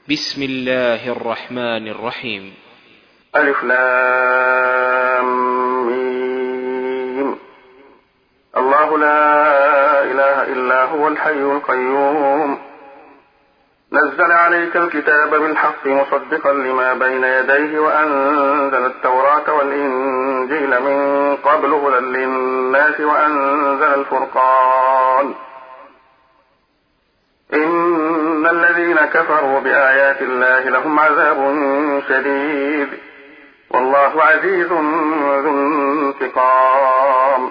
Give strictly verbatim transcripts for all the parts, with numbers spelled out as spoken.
بسم الله الرحمن الرحيم. ألف لام ميم. الله لا إله إلا هو الحي القيوم نزل عليك الكتاب بالحق مصدقا لما بين يديه وأنزل التوراة والإنجيل من قبل هدى للناس وأنزل الفرقان إن الذين كفروا بآيات الله لهم عذاب شديد والله عزيز ذو انتقام.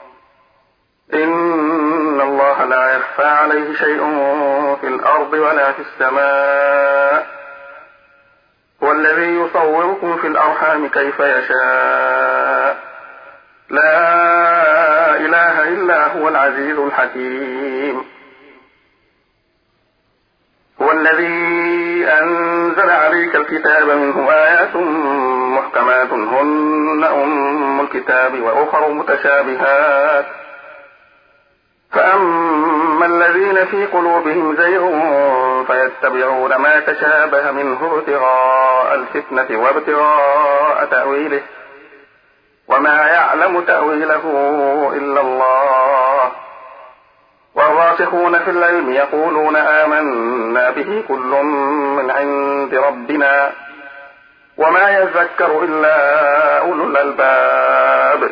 إن الله لا يخفى عليه شيء في الأرض ولا في السماء هو الذي يصوركم في الأرحام كيف يشاء لا إله إلا هو العزيز الحكيم. هو الذي أنزل عليك الكتاب منه آيات محكمات هن أم الكتاب وأخر متشابهات فأما الذين في قلوبهم زيغ فيتبعون ما تشابه منه ابتغاء الفتنة وابتغاء تأويله وما يعلم تأويله إلا الله والراسخون في العلم يقولون آمنا به كل من عند ربنا وما يذكر إلا أولو الألباب.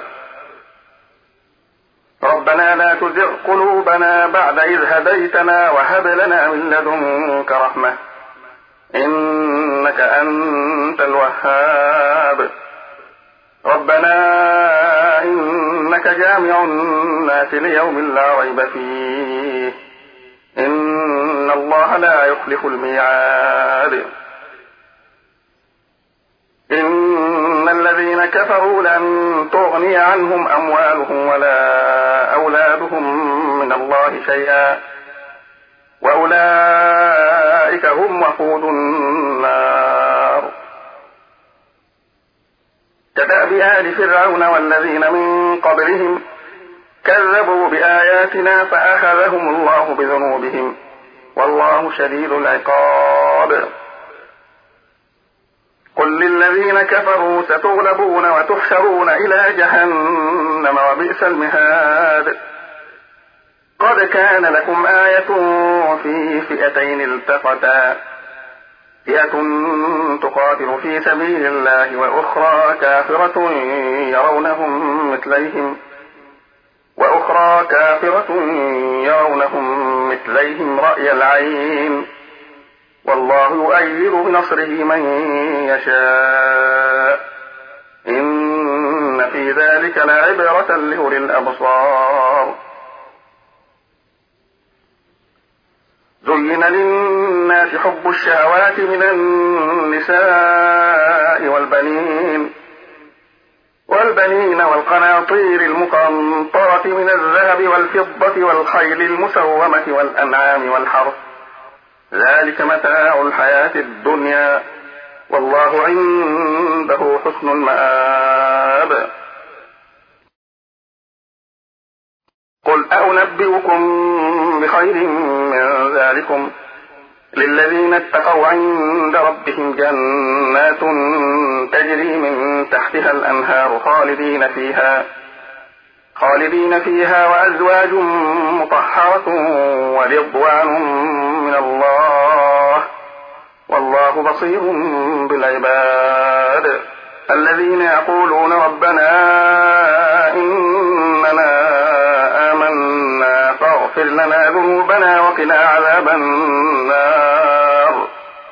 ربنا لا تزغ قلوبنا بعد إذ هديتنا وهب لنا من لدنك رحمة إنك أنت الوهاب. ربنا إنك جامع الناس ليوم لا ريب فيه إن الله لا يخلف الميعاد. إن الذين كفروا لن تغني عنهم أموالهم ولا أولادهم من الله شيئا وأولئك هم وقود النار. كدأب آل فرعون والذين من قبلهم كذبوا بآياتنا فأخذهم الله بذنوبهم والله شديد العقاب. قل للذين كفروا ستغلبون وتحشرون إلى جهنم وبئس المهاد. قد كان لكم آية في فئتين التقتا فئة تقاتل في سبيل الله وأخرى كافرة يرونهم مثليهم وأخرى كافرة يرونهم مثليهم رأي العين والله يؤيد بنصره من يشاء إن في ذلك لعبرة لأولي الأبصار. زين للناس حب الشهوات من النساء والبنين والبنين والقناطير المقنطرة من الذهب والفضة والخيل المسومة والأنعام والحرث ذلك متاع الحياة الدنيا والله عنده حسن المآب. قل أنبئكم بخير من ذلكم للذين اتقوا عند ربهم جنات تجري من تحتها الأنهار خالدين فيها خالدين فيها وأزواج مطهرة ورضوان من الله والله بصير بالعباد. الذين يقولون ربنا إننا آمنا فاغفر لنا ذنوبنا وقنا عذاب النار.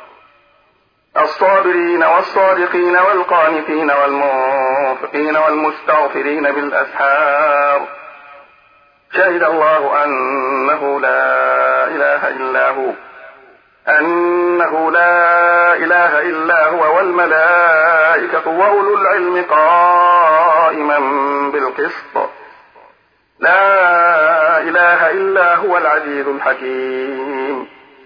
الصابرين والصادقين والقانتين والمنفقين والمستغفرين بالأسحار شهد الله أنه لا إله إلا هو أنه لا إله إلا هو والملائكة وأولو العلم قائما بالقسط لا إله إلا هو العزيز الحكيم.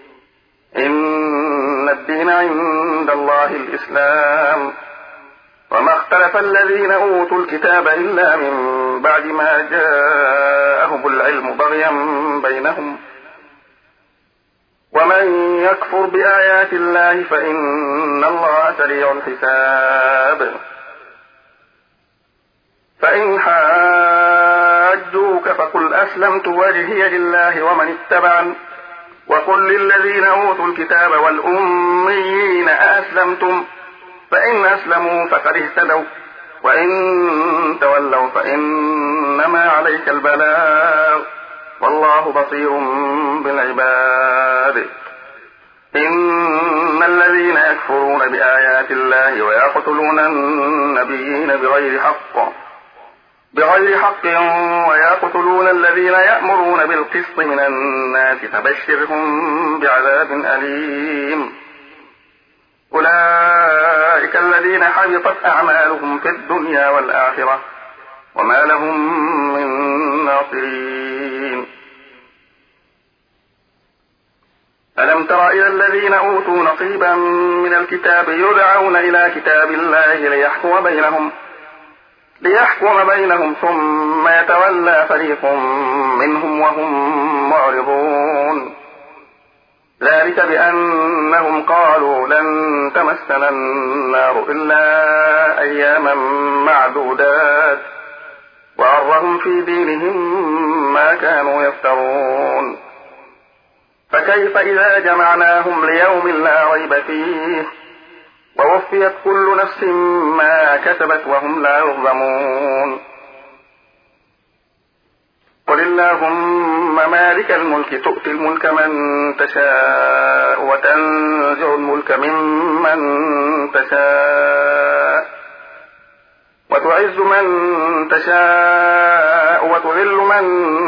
إن الدين عند الله الإسلام وما اختلف الذين أوتوا الكتاب إلا من بعد ما جاءهم العلم بغيا بينهم ومن يكفر بآيات الله فإن الله سريع الحساب. فإن حاجوك فقل أسلمت وجهي لله ومن اتبعني وقل للذين أوتوا الكتاب والأميين أأسلمتم فإن أسلموا فقد اهتدوا وإن تولوا فإنما عليك البلاغ والله بصير بالعباد. إن الذين يكفرون بآيات الله ويقتلون النبيين بغير حق بغير حق ويقتلون الذين يأمرون بالقسط من الناس فبشرهم بعذاب أليم. أولئك الذين حبطت أعمالهم في الدنيا والآخرة وما لهم من ناصرين. ألم تر إلى الذين أوتوا نصيبا من الكتاب يدعون إلى كتاب الله ليحكم بينهم ليحكم بينهم ثم يتولى فريق منهم وهم معرضون. ذلك بأنهم قالوا لن تمسنا النار إلا أياما معدودات وغرهم في دينهم ما كانوا يفترون. فكيف إذا جمعناهم ليوم لا ريب فيه ووفيت كل نفس ما كسبت وهم لا يظلمون. قل اللهم مالك الملك تؤتي الملك من تشاء وتنزع الملك ممن تشاء وتعز من تشاء وتذل من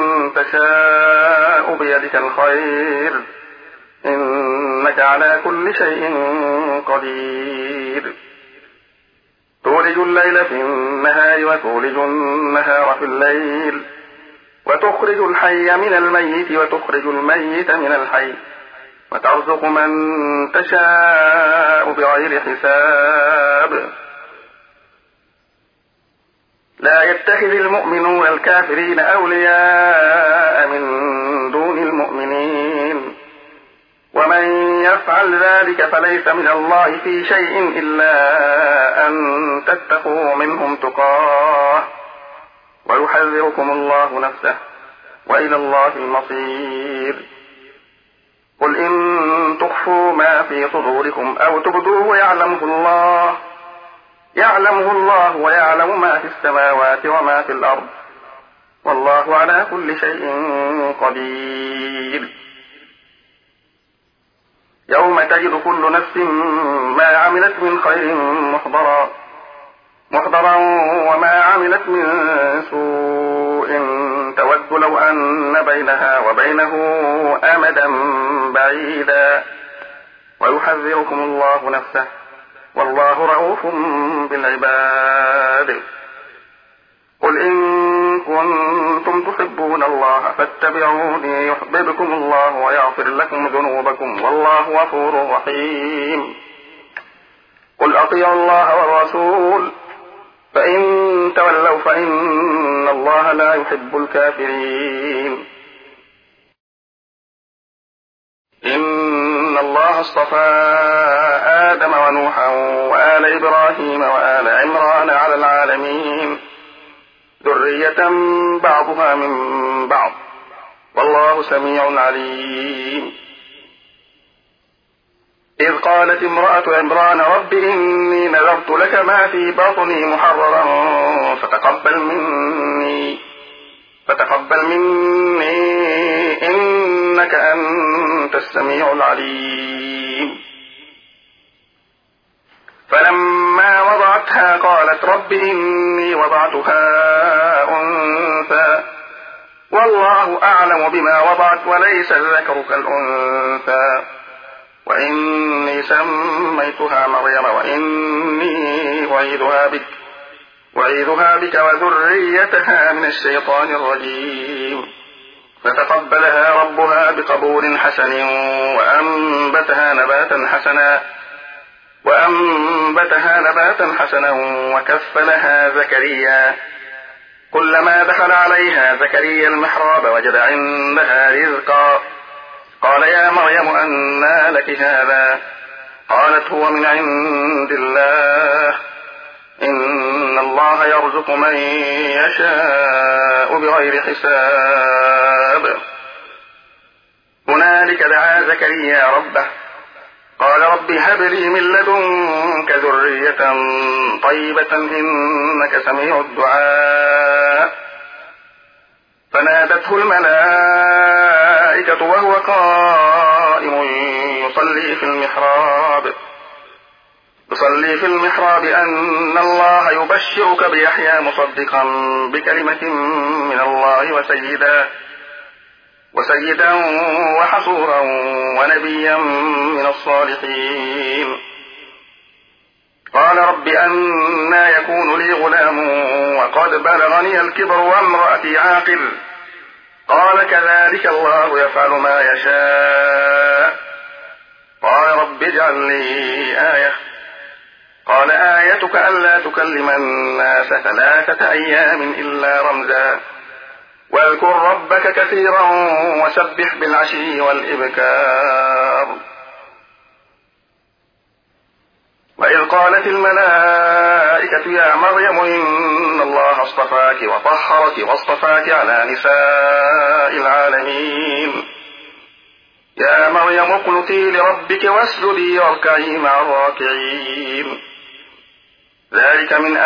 تشاء بيدك الخير إنك على كل شيء قدير. تولج الليل في النهار وتولج النهار في الليل وتخرج الحي من الميت وتخرج الميت من الحي وترزق من تشاء بغير حساب. لا يتخذ المؤمنون الكافرين أولياء من دون المؤمنين ومن يفعل ذلك فليس من الله في شيء إلا أن تتقوا منهم تقاه ويحذركم الله نفسه وإلى الله المصير. قل إن تخفوا ما في صدوركم أو تبدوه يعلمه الله يعلمه الله ويعلم ما في السماوات وما في الأرض والله على كل شيء قدير. يوم تجد كل نفس ما عملت من خير محضرا محضرا وما عملت من سوء تود لو أن بينها وبينه أمدا بعيدا ويحذركم الله نفسه والله رؤوف بالعباد. قل إن كنتم تحبون الله فاتبعوني يحببكم الله ويغفر لكم ذنوبكم والله غفور رحيم. قل أطيعوا الله والرسول فإن تولوا فإن الله لا يحب الكافرين. إن الله اصطفى آدم ونوحا وآل إبراهيم وآل عمران على العالمين ذرية بعضها من بعض والله سميع عليم. إذ قالت امرأة عمران رب إني نذرت لك ما في بطني محررا فتقبل مني فتقبل مني إنك أنت السميع العليم. فلما وضعتها قالت رب إني وضعتها أنثى والله أعلم بما وضعت وليس الذكر كالأنثى وإني سميتها مريم وإني أعيذها بك وأعيذها بك وذريتها من الشيطان الرجيم. فتقبلها ربها بقبول حسن وأنبتها نباتا حسنا وأنبتها نباتا حسنا وكفلها زكريا كلما دخل عليها زكريا المحراب وجد عندها رزقا قال يا مريم أنى لك هذا؟ قالت هو من عند الله، إن الله يرزق من يشاء بغير حساب. هنالك دعا زكريا ربه قال رب هب لي من لدنك ذرية طيبة إنك سميع الدعاء. فنادته الملائكة وهو قائم يصلي في المحراب يصلي في المحراب أن الله يبشرك بيحيى مصدقا بكلمة من الله وسيدا وسيدا وحصورا ونبيا من الصالحين. قال رب أنى يكون لي غلام وقد بلغني الكبر وامرأتي عاقر؟ قال كذلك الله يفعل ما يشاء. قال رب اجعل لي آية. قال آيتك ألا تكلم الناس ثلاثة أيام إلا رمزا واذكر ربك كثيرا وسبح بالعشي والإبكار. وإذ قالت الملائكة يا مريم إن الله اصطفاك وطهرك واصطفاك على نساء العالمين. يا مريم اقنتي لربك واسجدي واركعي مع الراكعين. ذلك من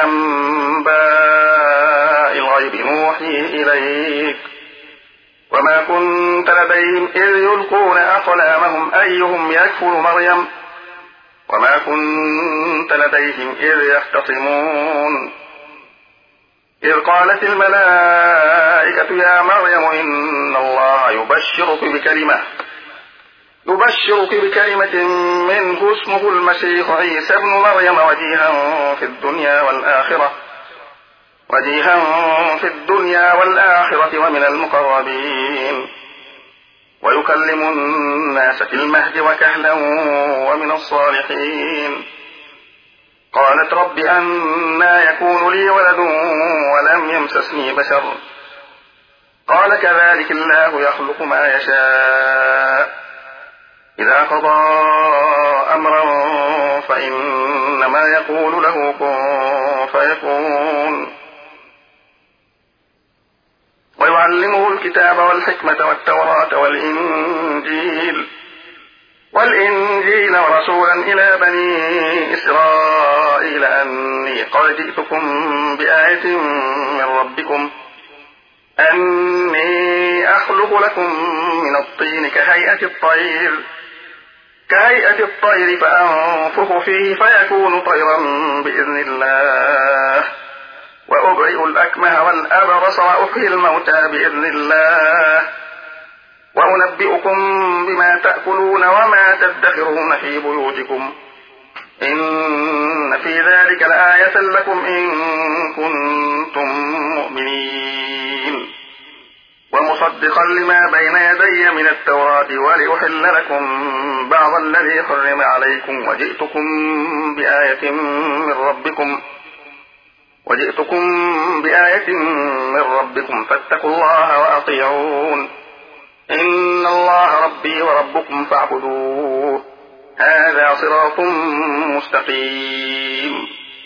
أنباء الغيب نوحيه إليك وما كنت لديهم إذ يلقون أقلامهم أيهم يكفل مريم وما كنت لديهم إذ يختصمون. إذ قالت الملائكة يا مريم إن الله يبشرك بكلمة يبشرك بكلمة منه اسمه المسيح عيسى ابن مريم وجيها في الدنيا والآخرة وجيها في الدنيا والآخرة ومن المقربين ويكلم الناس في المهد وكهلا ومن الصالحين. قالت رب أنى يكون لي ولد ولم يمسسني بشر؟ قال كذلك الله يخلق ما يشاء إذا قضى أمرا فإنما يقول له كن فيكون. ويعلمه الكتاب والحكمة والتوراة والإنجيل والإنجيل ورسولا إلى بني إسرائيل أني قد جئتكم بآية من ربكم أني أخلق لكم من الطين كهيئة الطير كهيئة الطير فأنفخ فيه فيكون طيرا بإذن الله وأبرئ الأكمه والأبرص وأحيي الموتى بإذن الله وأنبئكم بما تأكلون وما تدخرون في بيوتكم إن في ذلك لآية لكم إن كنتم مؤمنين. ومصدقا لما بين يدي من التوراة ولأحل لكم بعض الذي حرم عليكم وجئتكم بآية من ربكم وجئتكم بآية من ربكم فاتقوا الله وأطيعون إن الله ربي وربكم فاعبدوه هذا صراط مستقيم.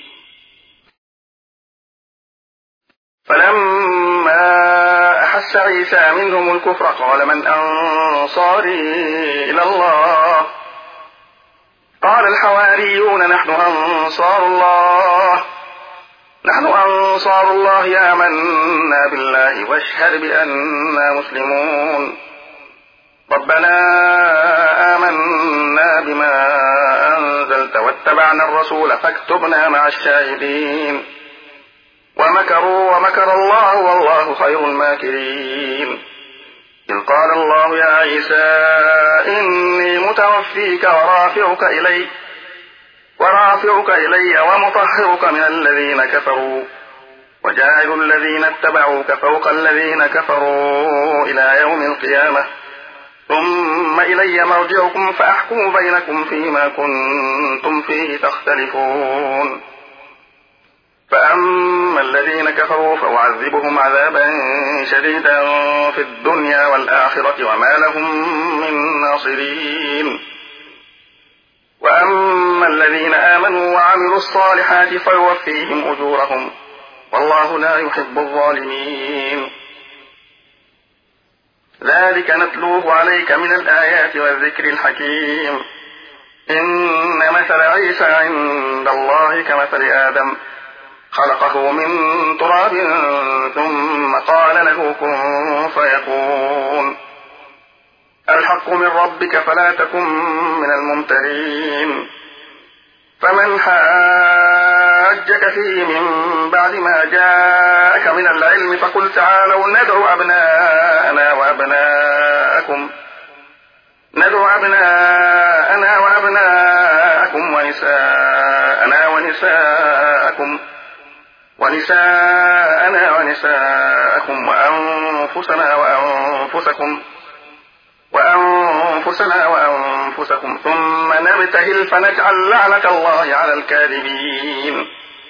فلما أحس عيسى منهم الكفر قال من أنصاري إلى الله؟ قال الحواريون نحن أنصار الله نحن أنصار الله آمنا بالله واشهد بأننا مسلمون. ربنا آمنا بما أنزلت واتبعنا الرسول فاكتبنا مع الشاهدين. ومكروا ومكر الله والله خير الماكرين. إذ قال الله يا عيسى إني متوفيك ورافعك إلي ورافعك إلي ومطهرك من الذين كفروا وجاعل الذين اتبعوك فوق الذين كفروا إلى يوم القيامة ثم إلي مرجعكم فأحكم بينكم فيما كنتم فيه تختلفون. فأما الذين كفروا فأعذبهم عذابا شديدا في الدنيا والآخرة وما لهم من ناصرين. وأما الذين آمنوا وعملوا الصالحات فيوفيهم أجورهم والله لا يحب الظالمين. ذلك نتلوه عليك من الآيات والذكر الحكيم. إن مثل عيسى عند الله كمثل آدم خلقه من تراب ثم قال له كن فيكون. الحق من ربك فلا تكن من الممترين. فمن حاجك فيه من بعد ما جاءك من العلم فقل تعالوا ندعو أبناءنا وأبناءكم ندعو أبناءنا وأبناءكم ونساءنا ونساءكم ونساءنا ونساءكم وأنفسنا وأنفسكم وأنفسنا وأنفسكم ثم نبتهل فنجعل لعنة الله على الكاذبين.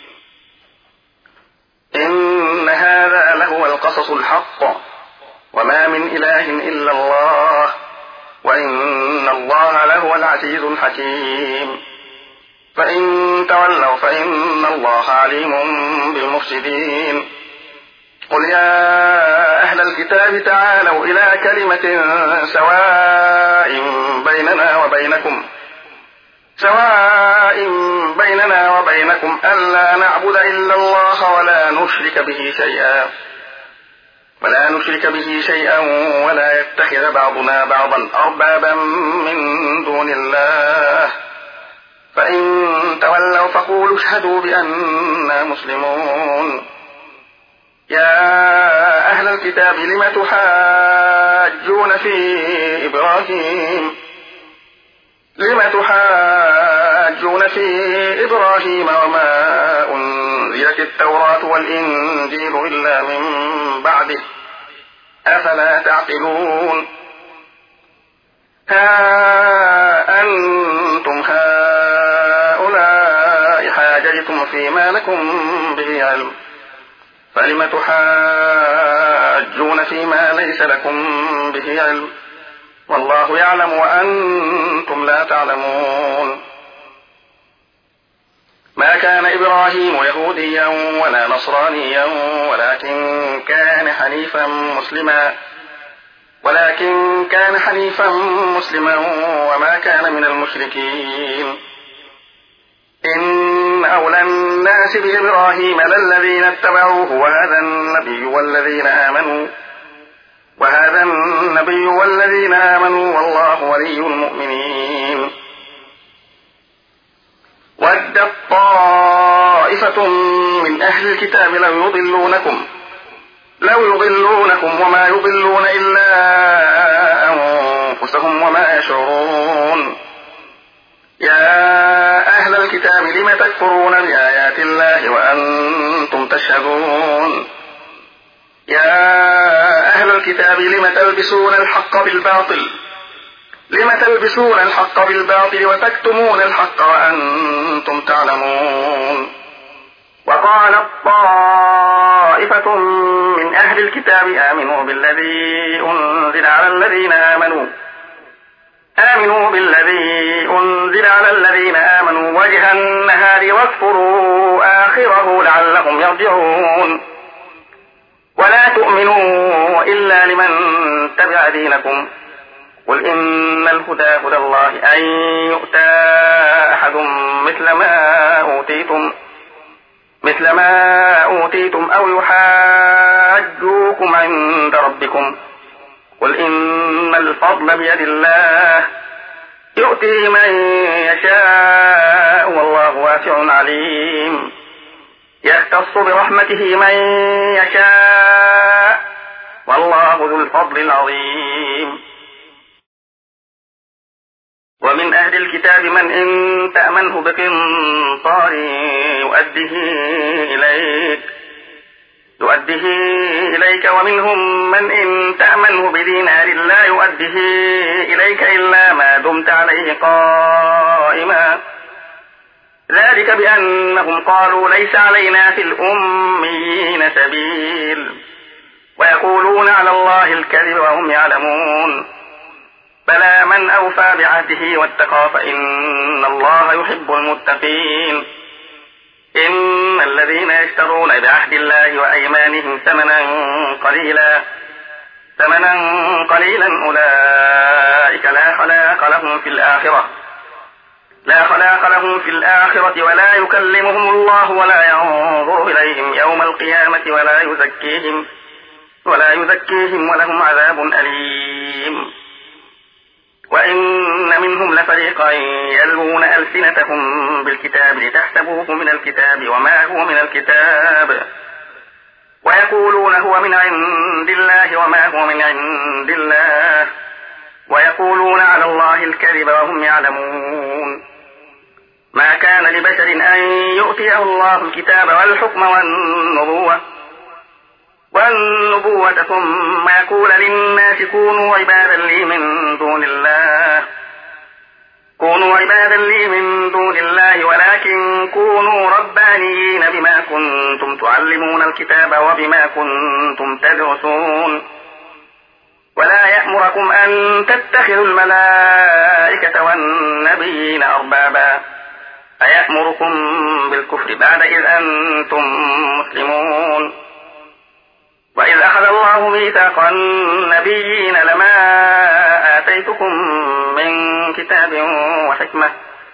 إن هذا لهو القصص الحق وما من إله إلا الله وإن الله لهو العزيز الحكيم. فإن تولوا فإن الله عليم بالمفسدين. قل يا أهل الكتاب تعالوا إلى كلمة سواء بيننا وبينكم سواء بيننا وبينكم ألا نعبد إلا الله ولا نشرك به شيئا ولا نشرك به شيئا ولا يتخذ بعضنا بعضا أربابا من دون الله. فإن تولوا فقولوا اشهدوا بأننا مسلمون. يا أهل الكتاب لم تحاجون في إبراهيم لم تحاجون في إبراهيم وما أنزلت التوراة والإنجيل إلا من بعده أفلا تعقلون. ها أنتم هؤلاء حاججتم فيما لكم به علم فلم تحاجون فيما ليس لكم به علم والله يعلم وأنتم لا تعلمون. ما كان إبراهيم يهوديا ولا نصرانيا ولكن كان حنيفا مسلما ولكن كان حنيفا مسلما وما كان من المشركين. إن أولى الناس بإبراهيم للذين اتبعوه وهذا النبي والذين آمنوا وهذا النبي والذين آمنوا والله ولي المؤمنين. ودت طائفة من أهل الكتاب لو يضلونكم لو يضلونكم وما يضلون إلا أنفسهم وما يشعرون. يا أهل الكتاب لم تكفرون بآيات الله وأنتم تشهدون. يا أهل الكتاب لم تلبسون الحق بالباطل لم تلبسون الحق بالباطل وتكتمون الحق وأنتم تعلمون. وقالت طائفة من أهل الكتاب آمنوا بالذي أنزل على الذين آمنوا آمنوا بالذي أنزل على الذين آمنوا وجه النهار واكفروا آخره لعلهم يرجعون. ولا تؤمنوا إلا لمن تبع دينكم قل إن الهدى هدى الله أن يؤتى أحد مثل ما أوتيتم مثل ما أوتيتم أو يحاجوكم عند ربكم قل إن الفضل بيد الله يؤتي من يشاء والله واسع عليم. يختص برحمته من يشاء والله ذو الفضل العظيم. ومن أهل الكتاب من إن تأمنه بقنطار يؤديه إليك يؤديه إليك ومنهم من إن تأمنه بدينار لا يؤديه إليك إلا ما دمت عليه قائما ذلك بأنهم قالوا ليس علينا في الأميين سبيل ويقولون على الله الكذب وهم يعلمون بلى من أوفى بعهده واتقى فإن الله يحب المتقين إن الذين يشترون بعهد الله وأيمانهم ثمنا قليلا ثمنا قليلا أولئك لا خلاق لهم في الآخرة لا خلاق لهم في الآخرة ولا يكلمهم الله ولا ينظر إليهم يوم القيامة ولا يزكيهم ولا يزكيهم ولهم عذاب أليم وإن منهم لفريقا يلوون ألسنتهم بالكتاب لتحسبوه من الكتاب وما هو من الكتاب ويقولون هو من عند الله وما هو من عند الله ويقولون على الله الكذب وهم يعلمون ما كان لبشر أن يؤتيه الله الكتاب والحكم والنبوة والنبوة ثم يقول للناس كونوا عبادا لي من دون الله كونوا عبادا لي من دون الله ولكن كونوا ربانيين بما كنتم تعلمون الكتاب وبما كنتم تدرسون ولا يأمركم أن تتخذوا الملائكة والنبيين أربابا أيأمركم بالكفر بعد إذ أنتم مسلمون وإذ أخذ الله ميثاق النبيين لما آتيتكم من كتاب وحكمة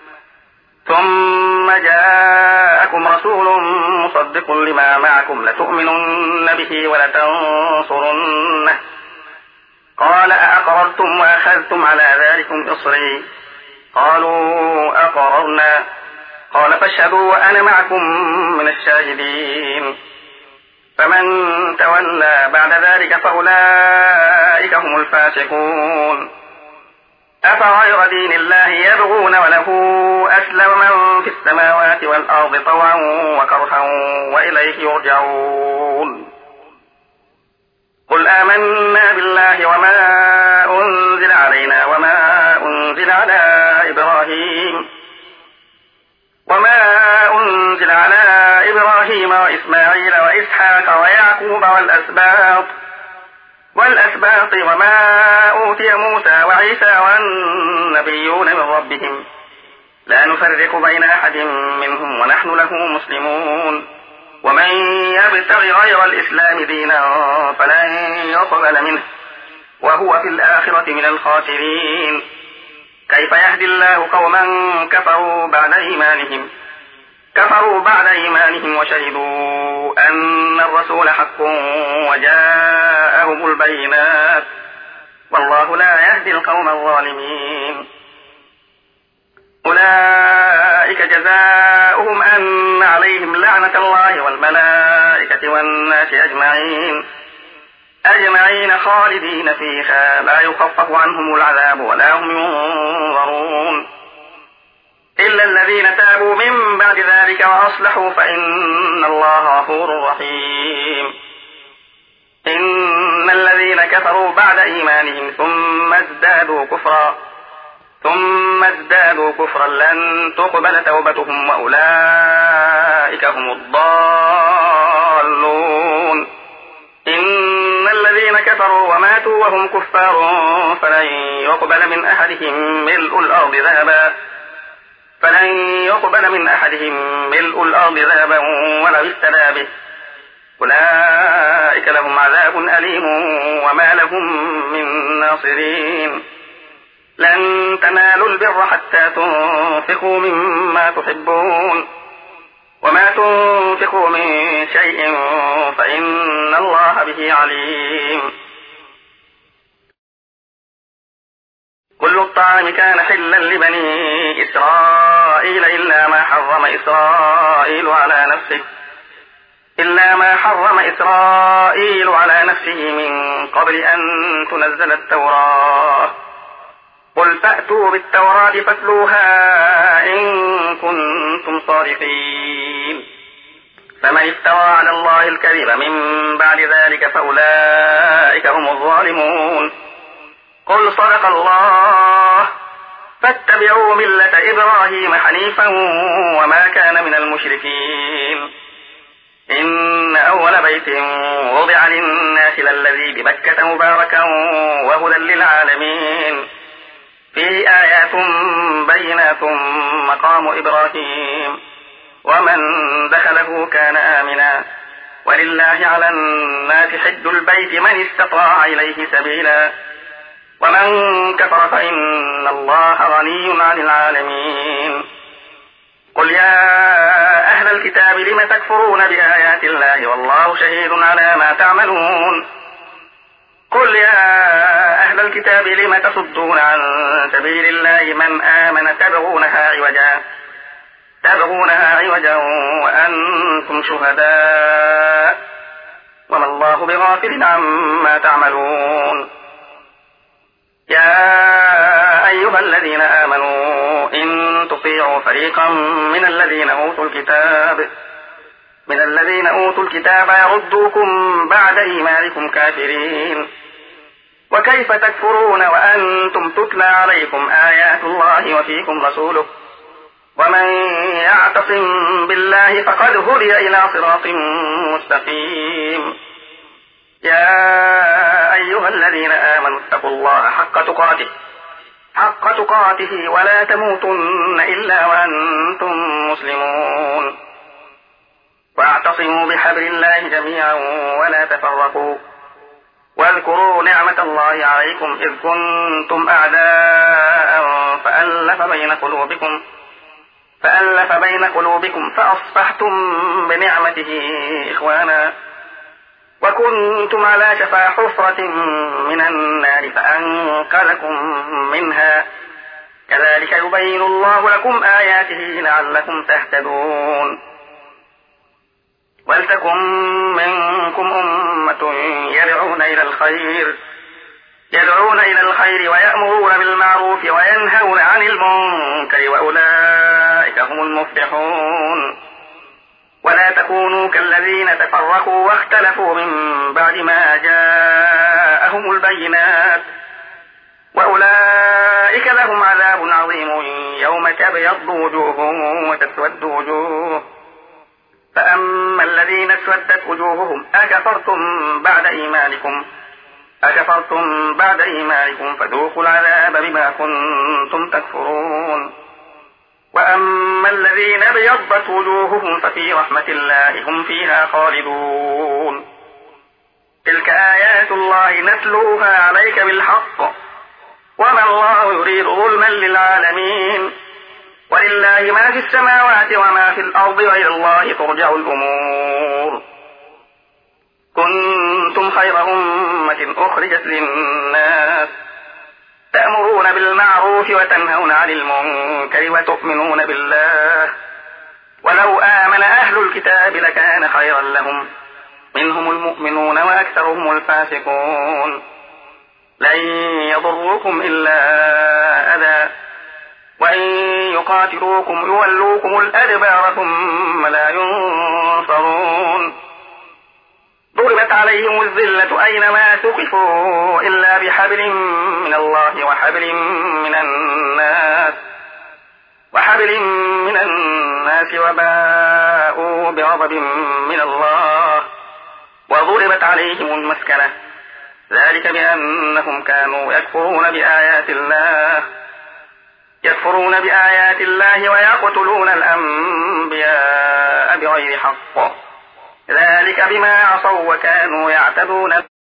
ثم جاءكم رسول مصدق لما معكم لتؤمنن به ولتنصرنه قال أأقررتم وأخذتم على ذلكم إصري قالوا أقررنا قال فاشهدوا وأنا معكم من الشاهدين فمن تولى بعد ذلك فأولئك هم الفاسقون أفغير دين الله يبغون وله أسلم من في السماوات والأرض طوعا وكرها وإليه يرجعون قل آمنا بالله وما أنزل علينا وما أنزل على إبراهيم وما أنزل على إبراهيم وإسماعيل وإسحاق ويعقوب والأسباط والأسباط وما أوتي موسى وعيسى والنبيون من ربهم لا نفرق بين أحد منهم ونحن له مسلمون ومن يبتغ غير الإسلام دينا فلن يقبل منه وهو في الآخرة من الخاسرين كيف يهدي الله قوما كفروا بعد إيمانهم كفروا بعد إيمانهم وشهدوا أن الرسول حق وجاءهم البينات والله لا يهدي القوم الظالمين أولئك جزاؤهم أن عليهم لعنة الله والملائكة والناس أجمعين أجمعين خالدين فيها لا يخفف عنهم العذاب ولا هم ينظرون إلا الذين تابوا من بعد ذلك وأصلحوا فإن الله غفور رحيم إن الذين كفروا بعد إيمانهم ثم ازدادوا كفرا ثم ازدادوا كفرا لن تقبل توبتهم وأولئك هم الضالون إن الذين كفروا وماتوا وهم كفار فلن يقبل من أحدهم ملء الأرض ذهبا فلن يقبل من أحدهم ملء الأرض ذهبا ولو افتدى به أولئك لهم عذاب أليم وما لهم من ناصرين لن تنالوا البر حتى تنفقوا مما تحبون وما تنفقوا من شيء فإن الله به عليم كل الطعام كان حلا لبني إسرائيل إلا ما حرم إسرائيل على نفسه إلا ما حرم إسرائيل على نفسه من قبل أن تنزل التوراة قل فأتوا بالتوراة فاتلوها إن كنتم صادقين فمن افترى على الله الكذب من بعد ذلك فأولئك هم الظالمون قل صدق الله فاتبعوا ملة إبراهيم حنيفا وما كان من المشركين. إن أول بيت وضع للناس للذي بمكة مباركا وهدى للعالمين فيه آيات بينات مقام إبراهيم ومن دخله كان آمنا ولله على الناس حج البيت من استطاع إليه سبيلا ومن كفر فإن الله غني عن العالمين. قل يا أهل الكتاب لم تكفرون بآيات الله والله شهيد على ما تعملون. قل يا أهل الكتاب لم تصدون عن سبيل الله من آمن تبغونها عوجا تبغونها عوجا وأنتم شهداء وما الله بغافل عما تعملون. يا أيها الذين آمنوا إن تطيعوا فريقا من الذين أوتوا الكتاب من الذين أوتوا الكتاب يردوكم بعد إيمانكم كافرين. وكيف تكفرون وأنتم تتلى عليكم آيات الله وفيكم رسوله ومن يعتصم بالله فقد هدي إلى صراط مستقيم. يا أيها الذين آمنوا اتقوا الله حق تقاته حق تقاته ولا تموتن إلا وأنتم مسلمون. واعتصموا بحبل الله جميعا ولا تفرقوا واذكروا نعمة الله عليكم إذ كنتم أعداء فألف بين قلوبكم فألف بين قلوبكم فأصبحتم بنعمته إخوانا وكنتم على شفا حفرة من النار فأنقذكم منها كذلك يبين الله لكم آياته لعلكم تهتدون. ولتكن منكم أمة يدعون إلى الخير يدعون إلى الخير ويأمرون بالمعروف وينهون عن المنكر وأولئك هم المفلحون. ولا تكونوا كالذين تفرقوا واختلفوا من بعد ما جاءهم البينات وأولئك لهم عذاب عظيم يوم تبيض وجوه وتسود وجوه. فأما الذين اسودت وجوههم أكفرتم بعد إيمانكم أكفرتم بعد إيمانكم فذوقوا العذاب بما كنتم تكفرون. وأما الذين ابيضت وجوههم ففي رحمة الله هم فيها خالدون. تلك آيات الله نتلوها عليك بالحق وما الله يريد ظلما للعالمين ولله ما في السماوات وما في الأرض وإلى الله ترجع الأمور. كنتم خير أمة أخرجت للناس تأمرون بالمعروف وتنهون عن المنكر وتؤمنون بالله ولو آمن أهل الكتاب لكان خيرا لهم منهم المؤمنون وأكثرهم الفاسقون. لن يضروكم إلا أذى وإن يقاتلوكم يولوكم الأدبار ثم لا ينصرون. ضربت عليهم الذلة أينما ثقفوا إلا بحبل من الله وحبل من الناس وحبل من الناس وباءوا بغضب من الله وضربت عليهم المسكنة ذلك بأنهم كانوا يكفرون بآيات الله يكفرون بآيات الله ويقتلون الأنبياء بغير حق ذلك بما عصوا وكانوا يعتدون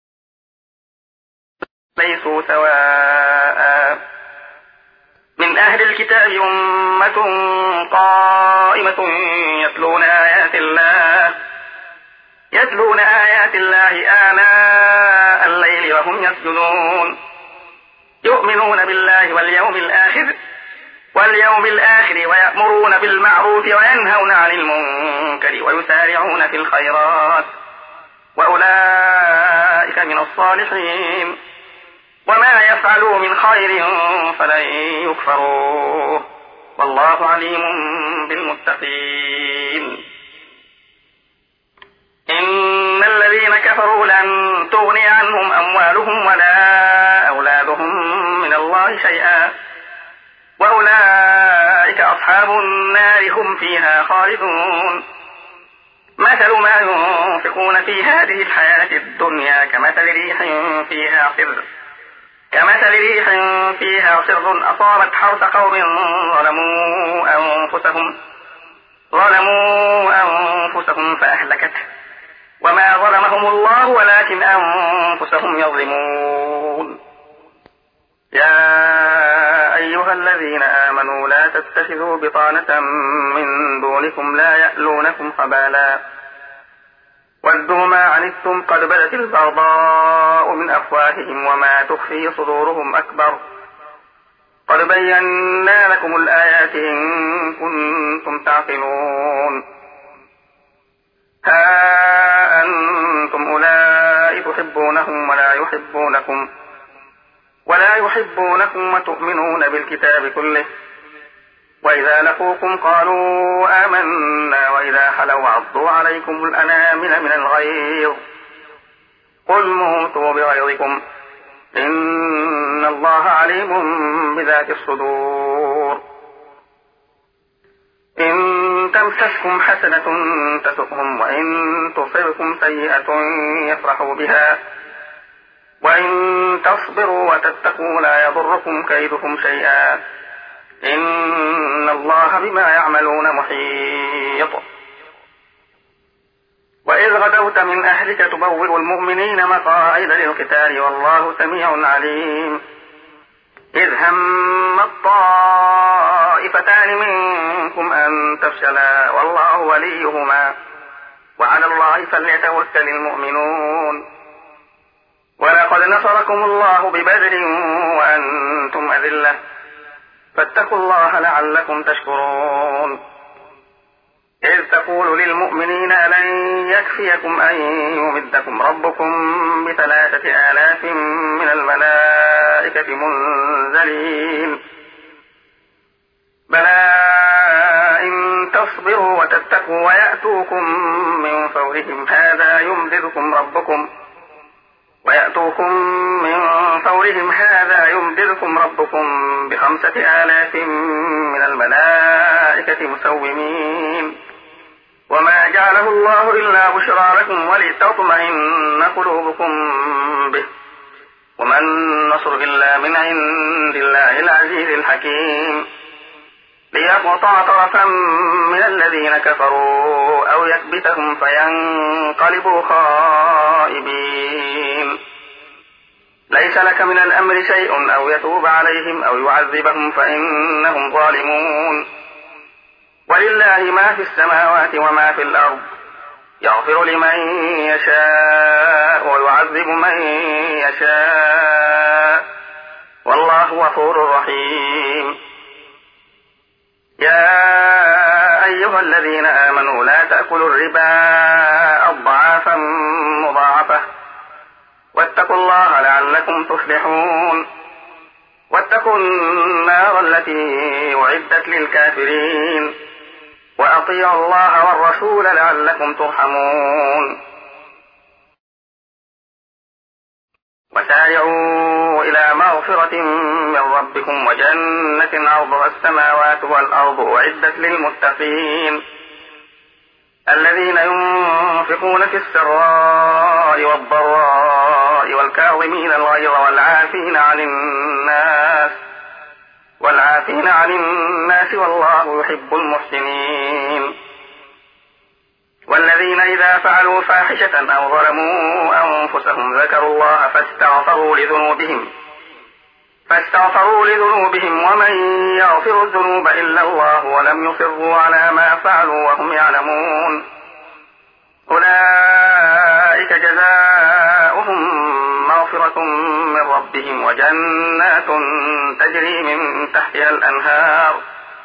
ليسوا سواء. من أهل الكتاب أمة قائمة يتلون آيات الله يتلون آيات الله آناء الليل وهم يسجدون يؤمنون بالله واليوم الآخر واليوم الآخر ويأمرون بالمعروف وينهون عن المنكر ويسارعون في الخيرات وأولئك من الصالحين. وما يفعلوا من خير فلن يكفروه والله عليم بالمتقين. إن الذين كفروا لن تغني عنهم أموالهم ولا أولادهم من الله شيئا وأولئك أصحاب النار هم فيها خالدون. مثل ما ينفقون في هذه الحياة الدنيا كمثل ريح فيها صر كمثل ريح فيها صر أصابت حرث قوم ظلموا أنفسهم ظلموا أنفسهم فأهلكته وما ظلمهم الله ولكن أنفسهم يظلمون. يا أيها الذين آمنوا لا تتخذوا بطانة من دونكم لا يألونكم خبالا ودوا ما عنتم قد بدت البغضاء من أفواههم وما تخفي صدورهم أكبر قد بينا لكم الآيات إن كنتم تعقلون. ها أنتم أولئك تحبونهم ولا يحبونكم ولا يحبونكم وتؤمنون بالكتاب كله وإذا لقوكم قالوا آمنا وإذا خلوا عضوا عليكم الأنامل من الغيظ قل موتوا بغيظكم إن الله عليم بذات الصدور. إن تمسسكم حسنة تسؤهم وإن تصبكم سيئة يفرحوا بها وإن تصبروا وتتقوا لا يضركم كيدهم شيئا إن الله بما يعملون محيط. وإذ غدوت من أهلك تبوئ المؤمنين مقاعد للقتال والله سميع عليم. إذ هم الطائفتان منكم أن تفشلا والله وليهما وعلى الله فليتوكل المؤمنون. ولقد نصركم الله ببدر وأنتم أذلة فاتقوا الله لعلكم تشكرون. إذ تقول للمؤمنين ألن يكفيكم أن يمدكم ربكم بثلاثة آلاف من الملائكة منزلين بلى إن تصبروا وتتقوا ويأتوكم من فورهم هذا يمددكم ربكم ويأتوكم من فورهم هذا يمددكم ربكم بخمسة آلاف من الملائكة مسومين وما جعله الله إلا بشرى لكم ولتطمئن قلوبكم به وما النصر إلا من عند الله العزيز الحكيم. ليقطع طرفا من الذين كفروا أو يكبتهم فينقلبوا خائبين. ليس لك من الأمر شيء أو يتوب عليهم أو يعذبهم فإنهم ظالمون. ولله ما في السماوات وما في الأرض يغفر لمن يشاء ويعذب من يشاء والله غفور رحيم. يا أيها الذين آمنوا لا تأكلوا الربا أضعافا مضاعفة واتقوا الله لعلكم تفلحون. واتقوا النار التي أعدت للكافرين وأطيعوا الله والرسول لعلكم ترحمون. وسارعوا إلى مغفرة من ربكم وجنة عرضها السماوات والأرض أعدت للمتقين الذين ينفقون في السراء والضراء والكاظمين الغيظ والعافين عن الناس والعافين عن الناس والله يحب المحسنين. والذين إذا فعلوا فاحشة أو ظلموا أنفسهم ذكروا الله فاستغفروا لذنوبهم فاستغفروا لذنوبهم ومن يغفر الذنوب إلا الله ولم يصروا على ما فعلوا وهم يعلمون أولئك جزاؤهم مغفرة من ربهم وجنات تجري من تحتها الأنهار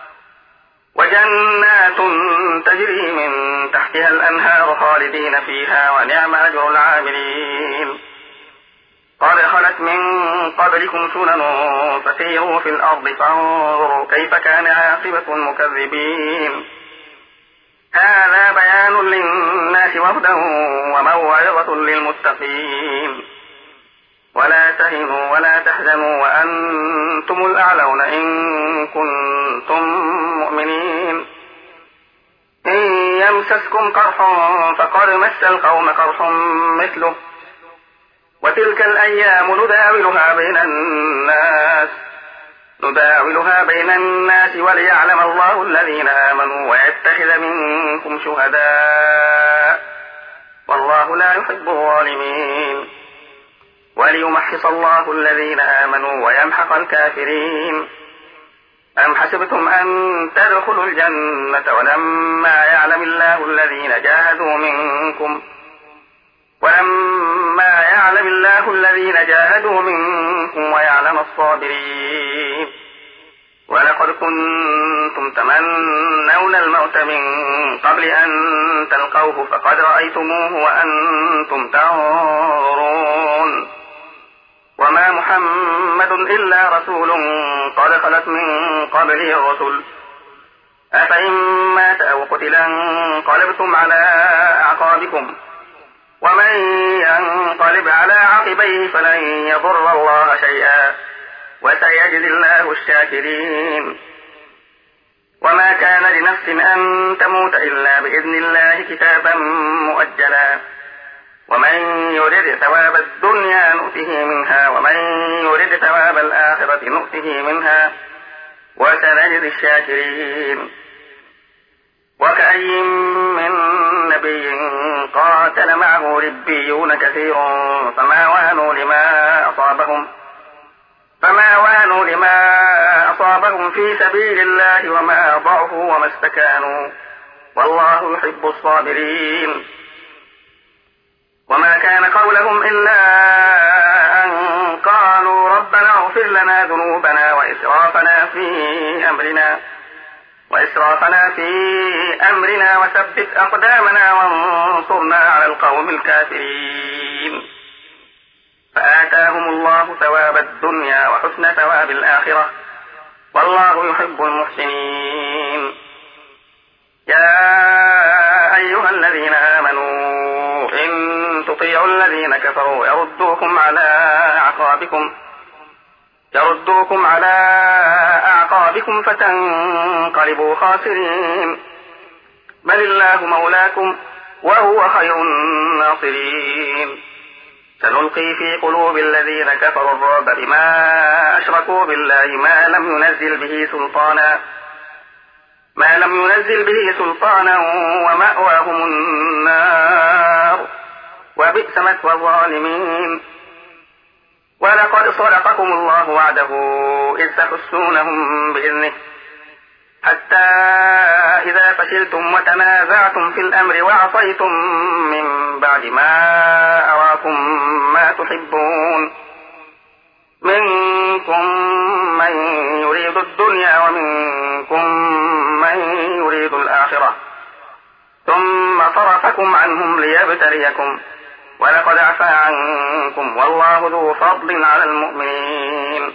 وجنات تجري من تحتها الأنهار خالدين فيها ونعم أجر العاملين. قد خلت من قبلكم سنن فسيروا في الأرض فانظروا كيف كان عاقبة المكذبين. هذا بيان للناس وهدى وموعظة للمتقين. ولا تهنوا ولا تحزنوا وأنتم الأعلون إن كنتم مؤمنين. إن يمسسكم قرح فقد مس القوم قرح مثله وتلك الأيام نداولها بين الناس نداولها بين الناس وليعلم الله الذين آمنوا ويتخذ منكم شهداء والله لا يحب الظالمين. وليمحص الله الذين آمنوا ويمحق الكافرين. أم حسبتم أن تدخلوا الجنة ولما يعلم الله الذين جاهدوا منكم ولما يعلم الله الذين جاهدوا منكم ويعلم الصابرين. ولقد كنتم تمنون الموت من قبل أن تلقوه فقد رأيتموه وأنتم تنظرون. وما محمد إلا رسول قد خلت من قبله الرسل أفإن مات أو قتل انقلبتم على أعقابكم ومن ينقلب على عقبيه فلن يضر الله شيئا وسيجزي الله الشاكرين. وما كان لنفس أن تموت إلا بإذن الله كتابا مؤجلا ومن يرد ثواب الدنيا نؤته منها ومن يرد ثواب الآخرة نؤته منها وسنجزي الشاكرين. وكأي من نبي قاتل معه ربيون كثير فما وهنوا لما أصابهم فما وهنوا لما أصابهم في سبيل الله وما ضعفوا وما استكانوا والله يحب الصابرين. وما كان قولهم إلا أن قالوا ربنا اغفر لنا ذنوبنا وإسرافنا في أمرنا وإسرافنا في أمرنا وثبت أقدامنا وانصرنا على القوم الكافرين. فآتاهم الله ثواب الدنيا وحسن ثواب الآخرة والله يحب المحسنين. يا أيها الذين آمنوا إن تطيعوا الذين كفروا يردوكم على أعقابكم يردوكم على أعقابكم فتنقلبوا خاسرين. بل الله مولاكم وهو خير الناصرين. سنلقي في قلوب الذين كفروا الرعب بما أشركوا بالله ما لم ينزل به سلطانا ما لم ينزل به سلطانا ومأواهم النار وبئس مثوى الظالمين. ولقد صدقكم الله وعده إذ تحسونهم بإذنه حتى إذا فشلتم وتنازعتم في الأمر وعصيتم من بعد ما أراكم ما تحبون منكم من يريد الدنيا ومنكم من يريد الآخرة ثم صرفكم عنهم ليبتليكم ولقد عفا عنكم والله ذو فضل على المؤمنين.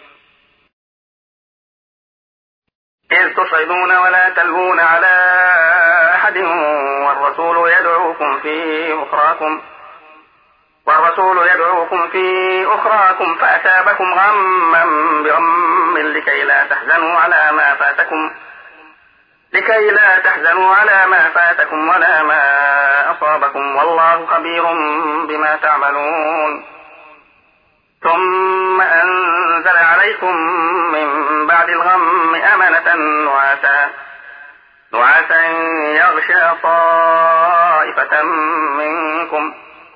إذ تصعدون ولا تلوون على أحد والرسول يدعوكم في أخراكم والرسول يدعوكم في أخراكم فأثابكم غما بغم لكي لا تحزنوا على ما فاتكم لكي لا تحزنوا على ما فاتكم ولا ما أصابكم والله خبير بما تعملون. ثم أنزل عليكم من بعد الغم أمنة نعاسا نعاسا يغشى طائفة منكم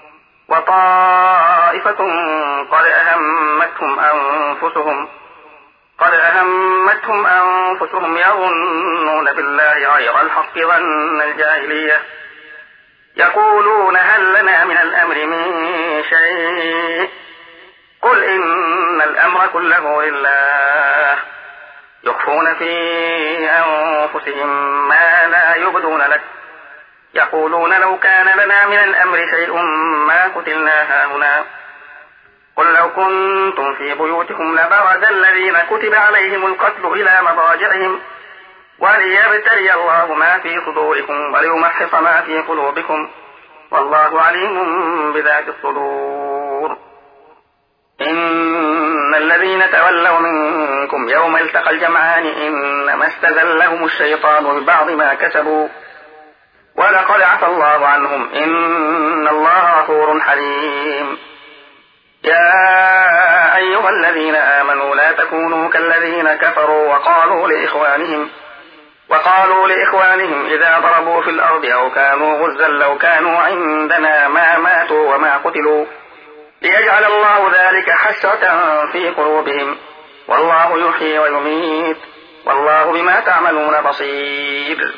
وطائفة قد أهمتهم أنفسهم قد أهمتهم أنفسهم يظنون بالله غير الحق ظن الجاهلية يقولون هل لنا من الأمر من شيء قل إن الأمر كله لله يخفون في أنفسهم ما لا يبدون لك يقولون لو كان لنا من الأمر شيء ما قتلنا هاهنا قل لو كنتم في بيوتكم لبرز الذين كتب عليهم القتل إلى مضاجعهم وليبتلي الله ما في صدوركم وليمحص ما في قلوبكم والله عليم بذات الصدور. إن الذين تولوا منكم يوم التقى الجمعان إنما استزلهم الشيطان ببعض ما كسبوا ولقد عفى الله عنهم إن الله غفور حليم. يا أيها الذين آمنوا لا تكونوا كالذين كفروا وقالوا لإخوانهم وقالوا لإخوانهم إذا ضربوا في الأرض أو كانوا غزا لو كانوا عندنا ما ماتوا وما قتلوا ليجعل الله ذلك حسرة في قلوبهم والله يحيي ويميت والله بما تعملون بصير.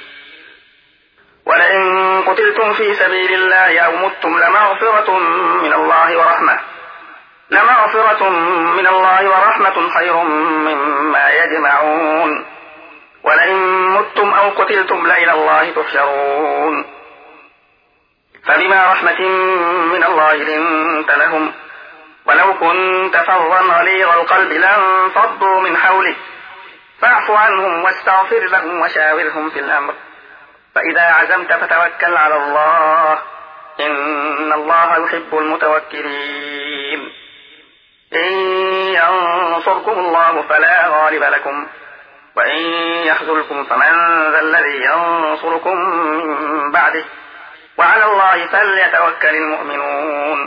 ولئن قتلتم في سبيل الله أو متم لمغفرة من الله ورحمة لمغفرة من الله ورحمة خير مما يجمعون. ولئن متم أو قتلتم لإلى الله تحشرون. فبما رحمة من الله لنت لهم ولو كنت فظا غليظ القلب لانفضوا من حولك فاعف عنهم واستغفر لهم وشاورهم في الأمر فإذا عزمت فتوكل على الله إن الله يحب المتوكلين. إن ينصركم الله فلا غالب لكم وإن يخذلكم فمن ذا الذي ينصركم من بعده وعلى الله فليتوكل المؤمنون.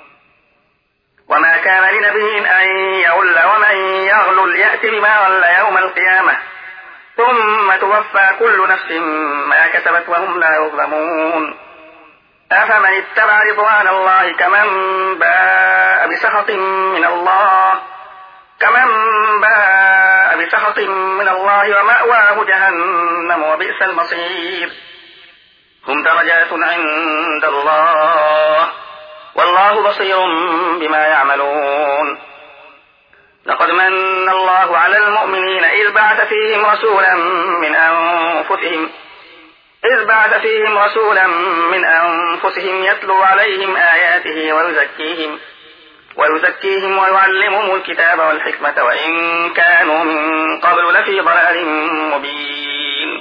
وما كان لنبي أن يغل ومن يغلل يأت بما غل يوم القيامة ثم توفى كل نفس ما كسبت وهم لا يظلمون. أفمن اتبع رضوان الله كمن باء بسخط من الله كمن باء بسخط من الله ومأواه جهنم وبئس المصير. هم درجات عند الله والله بصير بما يعملون. لقد من الله على المؤمنين إذ بعث فيهم رسولا من أنفسهم إذ بعث فيهم رسولا من أنفسهم يتلو عليهم آياته ويزكيهم ويزكيهم ويعلمهم الكتاب والحكمة وإن كانوا من قبل لفي ضلال مبين.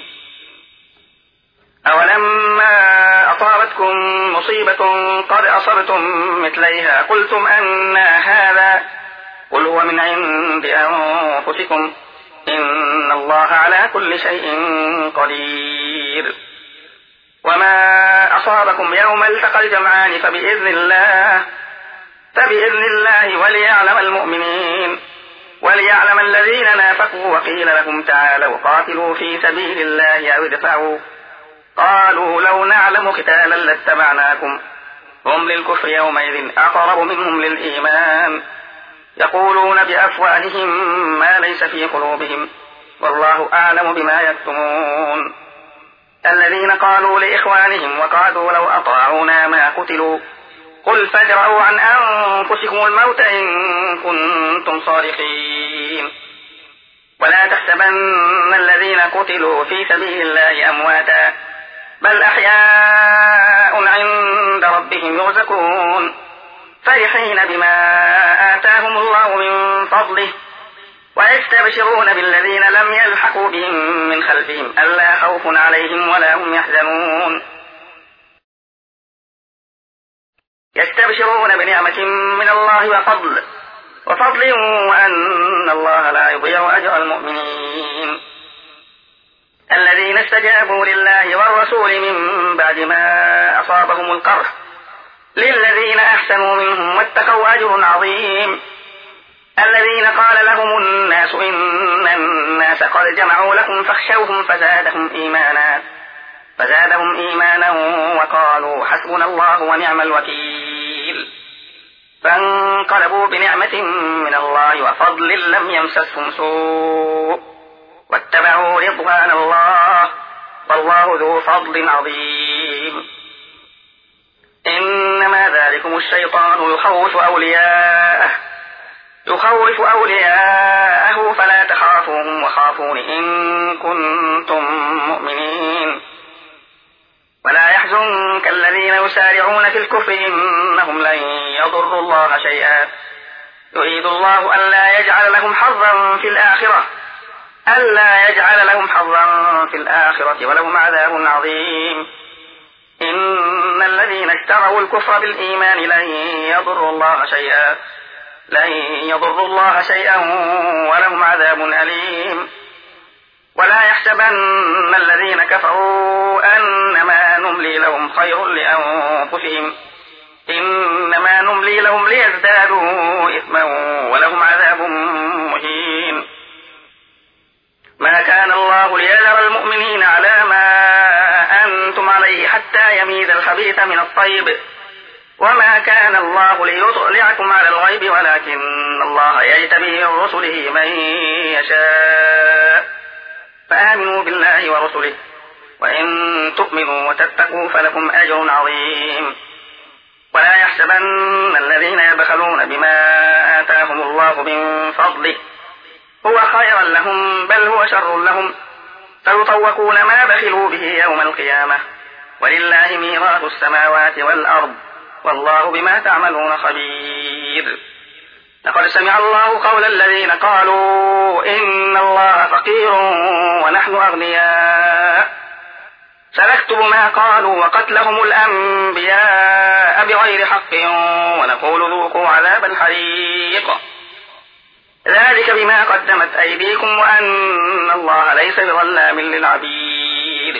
أولما أصابتكم مصيبة قد أصبتم مثليها قلتم أن هذا قل هو من عند أنفسكم إن الله على كل شيء قدير. وما أصابكم يوم التقى الجمعان فبإذن الله فبإذن الله وليعلم المؤمنين وليعلم الذين نافقوا وقيل لهم تعالوا قاتلوا في سبيل الله أو ادفعوا قالوا لو نعلم قتالا لاتبعناكم هم للكفر يومئذ أقرب منهم للإيمان يقولون بأفواههم ما ليس في قلوبهم والله أعلم بما يكتمون. الذين قالوا لإخوانهم وقعدوا لو أطاعونا ما قتلوا قل فادرءوا عن أنفسكم الموت إن كنتم صادقين. ولا تحسبن الذين قتلوا في سبيل الله أمواتا بل أحياء عند ربهم يرزقون فرحين بما آتاهم الله من فضله ويستبشرون بالذين لم يلحقوا بهم من خلفهم ألا خوف عليهم ولا هم يحزنون. يستبشرون بنعمة من الله وفضل وفضل وأن الله لا يضيع أجر المؤمنين. الذين استجابوا لله والرسول من بعد ما أصابهم القرح للذين أحسنوا منهم واتقوا أجر عظيم. الذين قال لهم الناس إن الناس قد جمعوا لكم فاخشوهم فزادهم إيمانا فزادهم إيمانا وقالوا حسبنا الله ونعم الوكيل. فانقلبوا بنعمة من الله وفضل لم يمسسهم سوء واتبعوا رضوان الله والله ذو فضل عظيم. إنما ذلكم الشيطان يخوف أولياءه يخوف أولياءه فلا تخافوهم وخافون إن كنتم مؤمنين. ولا يحزنك الذين يسارعون في الكفر إنهم لن يضروا الله شيئا يريد الله ألا يجعل لهم حظا في الآخرة ألا يجعل لهم حظا في الآخرة ولهم عذاب عظيم. إن الذين اشتروا الكفر بالإيمان لن يضروا الله شيئا لن يضروا الله شيئا ولهم عذاب أليم. ولا يحسبن الذين كفروا أنما نملي لهم خير لأنفسهم، إنما نملي لهم ليزدادوا إثما ولهم عذاب مهين. ما كان الله ليذر المؤمنين على ما أنتم عليه حتى يميز الخبيث من الطيب، وما كان الله ليطلعكم على الغيب ولكن الله يجتبي من رسله من يشاء. فآمنوا بالله ورسله، وإن تؤمنوا وتتقوا فلكم أجر عظيم. ولا يحسبن الذين يبخلون بما آتاهم الله من فضله هو خيرا لهم بل هو شر لهم، سيطوقون ما بخلوا به يوم القيامة، ولله ميراث السماوات والأرض والله بما تعملون خبير. لقد سمع الله قول الذين قالوا إن الله فقير ونحن أغنياء، سنكتب ما قالوا وقتلهم الأنبياء بغير حق ونقول ذوقوا عذاب الحريق، ذلك بما قدمت أيديكم وأن الله ليس بظلام للعبيد.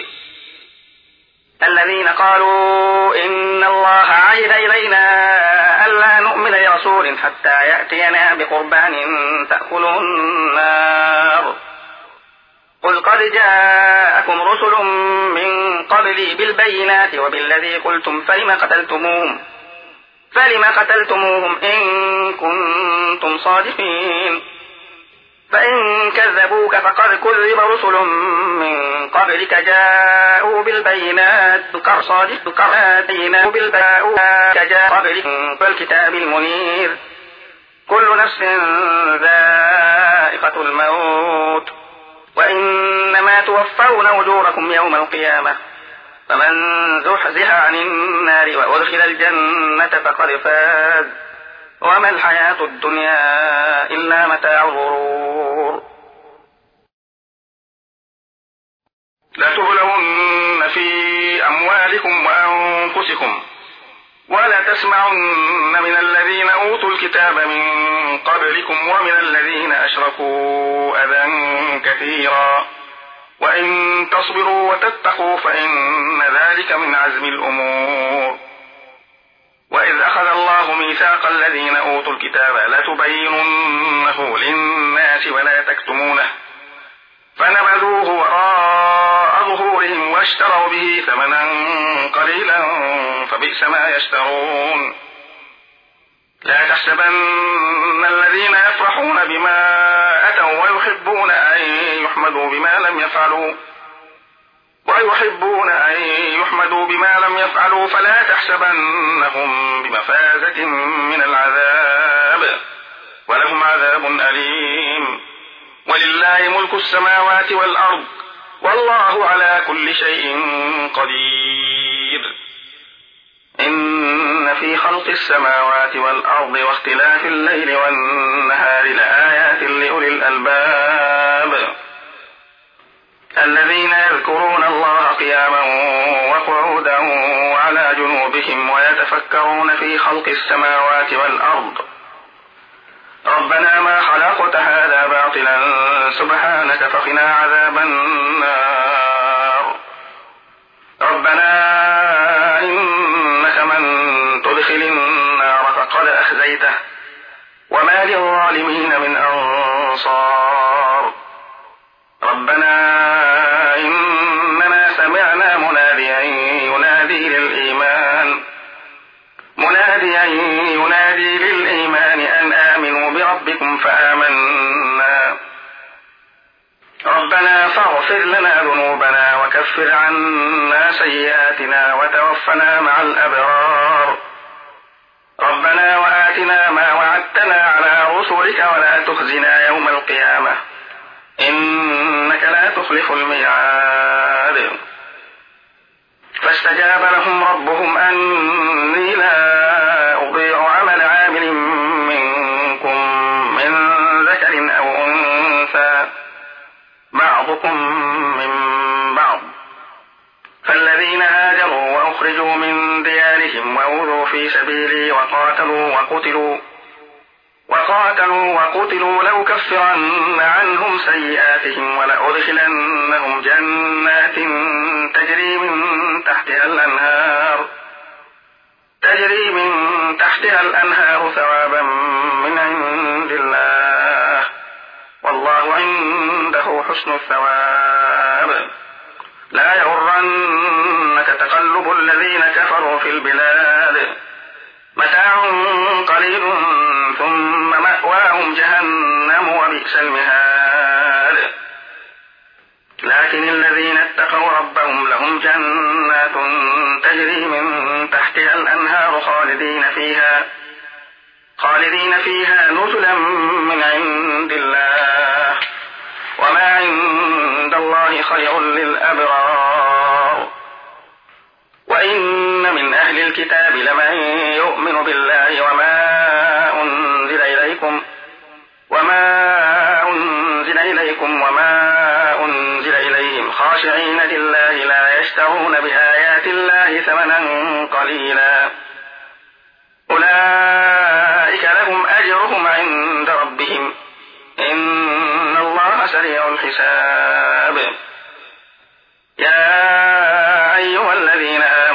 الذين قالوا إن الله عهد إلينا ألا نؤمن لرسول حتى يأتينا بقربان تأكله النار، قل قد جاءكم رسل من قبلي بالبينات وبالذي قلتم فلم قتلتموهم فلم قتلتموهم إن كنتم صادقين. فإن كذبوك فقد كذب رسل من قبلك جاءوا بالبينات صادق كراتين بالباء جاء قبلك والكتاب المنير، كل نفس ذائقة الموت وإنما توفون أجوركم يوم القيامة، فمن زحزح عن النار وأدخل الجنة فقد فاز، وما الحياة الدنيا إلا متاع الغرور. لتبلون في أموالكم وأنفسكم ولا تسمعن من الذين أوتوا الكتاب من قبلكم ومن الذين أشركوا أذى كثيرا، وإن تصبروا وتتقوا فإن ذلك من عزم الأمور. وإذ أخذ الله ميثاق الذين أوتوا الكتاب لتبيننه للناس ولا تكتمونه، فنبذوه وراء ظهورهم واشتروا به ثمنا قليلا فبئس ما يشترون. لا تحسبن الذين يفرحون بما أتوا ويحبون أن يحمدوا بما لم يفعلوا ويحبون أن يحمدوا بما لم يفعلوا فلا تحسبنهم بمفازة من العذاب ولهم عذاب أليم. ولله ملك السماوات والأرض والله على كل شيء قدير. إن في خلق السماوات والأرض واختلاف الليل والنهار لآيات لأولي الألباب الذين يذكرون الله قياما وقعودا وعلى جنوبهم ويتفكرون في خلق السماوات والأرض ربنا ما خلقت هذا باطلا سبحانك فقنا عذاب النار. ربنا إنك من تدخل النار فقد أخزيته وما للظالمين من أنصار. ربنا إننا سمعنا مناديا ينادي للإيمان مناديا ينادي للإيمان أن آمنوا بربكم فآمنا. ربنا فاغفر لنا ذنوبنا وكفر عنا سيئاتنا وتوفنا مع الأبرار. ربنا وآتنا ما وعدتنا على رسلك ولا تخزنا يوم القيامة إنك لا تخلف الميعاد. فاستجاب لهم ربهم أني لا أضيع عمل عامل منكم من ذكر أو أنثى بعضكم من بعض، فالذين هاجروا وأخرجوا من ديارهم وأوذوا في سبيلي وقاتلوا وقتلوا وقاتلوا وقتلوا لأكفرن عنهم سيئاتهم ولأدخلنهم جنات تجري من تحتها الأنهار تجري من تحتها الأنهار ثوابا من عند الله والله عنده حسن الثواب. لا يغرنك تقلب الذين كفروا في البلاد متاع قليل ثم مأواهم جهنم وبئس المهاد. لكن الذين اتقوا ربهم لهم جنات تجري من تحتها الأنهار خالدين فيها خالدين فيها نزلا من عند الله وما عند الله خير للأبرار. وإن من أهل الكتاب لمن يؤمن بالله وما أنزل إليكم وما أنزل إليكم وما أنزل إليهم خاشعين لله لا يشترون بآيات الله ثمنا قليلا أولئك لهم أجرهم عند ربهم إن الله سريع الحساب. يا أيها الذين آمنوا